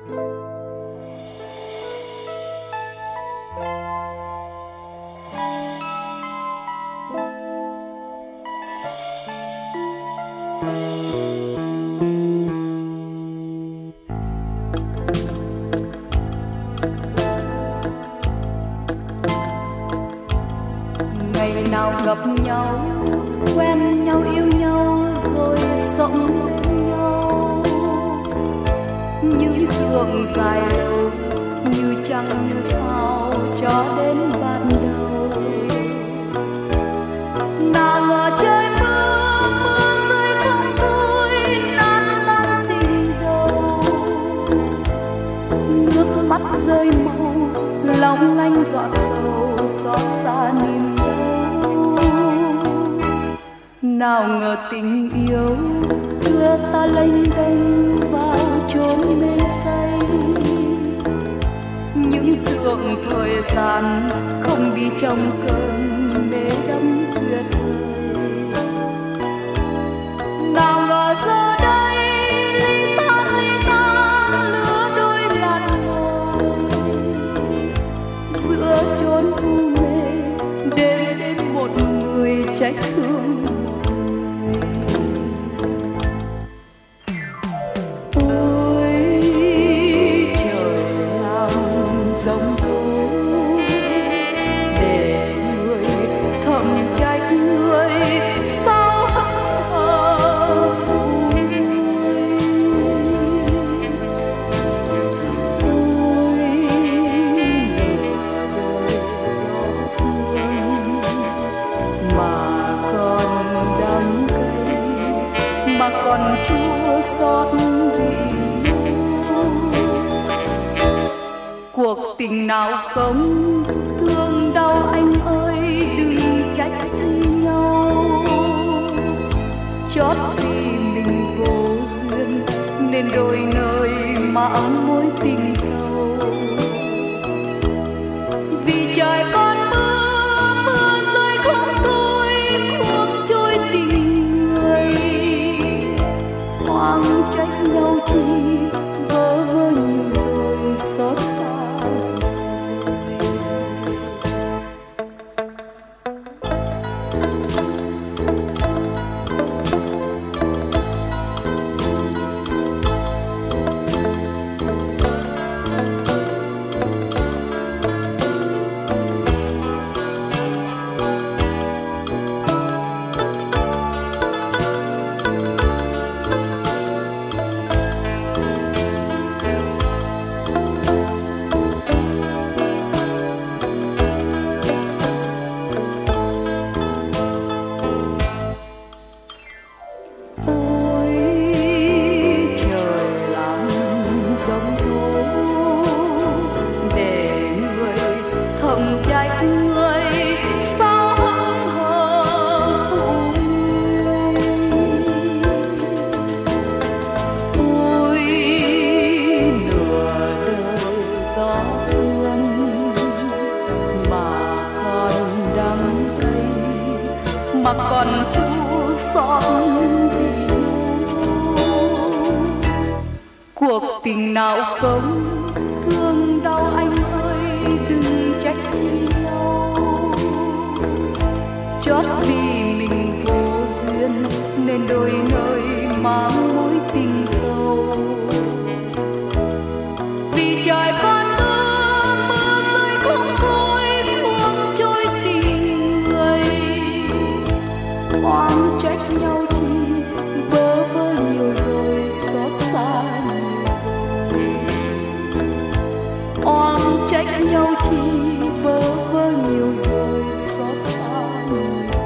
Ngày nào gặp nhau, quen nhau, yêu nhau, rồi sống bên nhau. Những tưởng dài lâu, như trăng như sao, cho đến ban đầu. Nào ngờ trời mưa, mưa rơi không thôi, nát tan tình đầu. Nước mắt rơi mau, long lanh giọt sầu, xót xa niềm đau. Nào ngờ tình yêu đưa ta lênh đênh vào chốn mê say. Những tưởng thời gian không đi trong cơn mê đắm tuyệt vời. Nào ngờ giờ đây ly tan lứa đôi lạt ngời. Giữa chốn u mê đêm đến một người trách thương. Còn chua xót vì nhau. Cuộc tình nào không thương đau anh ơi, đừng trách chi nhau. Chót vì mình vô duyên nên đôi nơi mãi mối tình sâu. Vì trời con mưa, mưa rơi không thôi, cuốn trôi tình người. Oan trách nhau chi, vỡ vơ nhiều rồi, xót xa rồi. Mà còn chua xót vì nhau. Cuộc tình nào không thương đau anh ơi, đừng trách chi nhau. Chót vì mình vô duyên nên đôi nơi mang mối tình sâu. Vì trời con mưa, mưa rơi không thôi, cuốn trôi tình người. Oan trách nhau chi, bơ vơ nhiều rồi, xót xa nhiều rồi. Oan trách nhau chi, bơ vơ nhiều rồi, xót xa nhiều.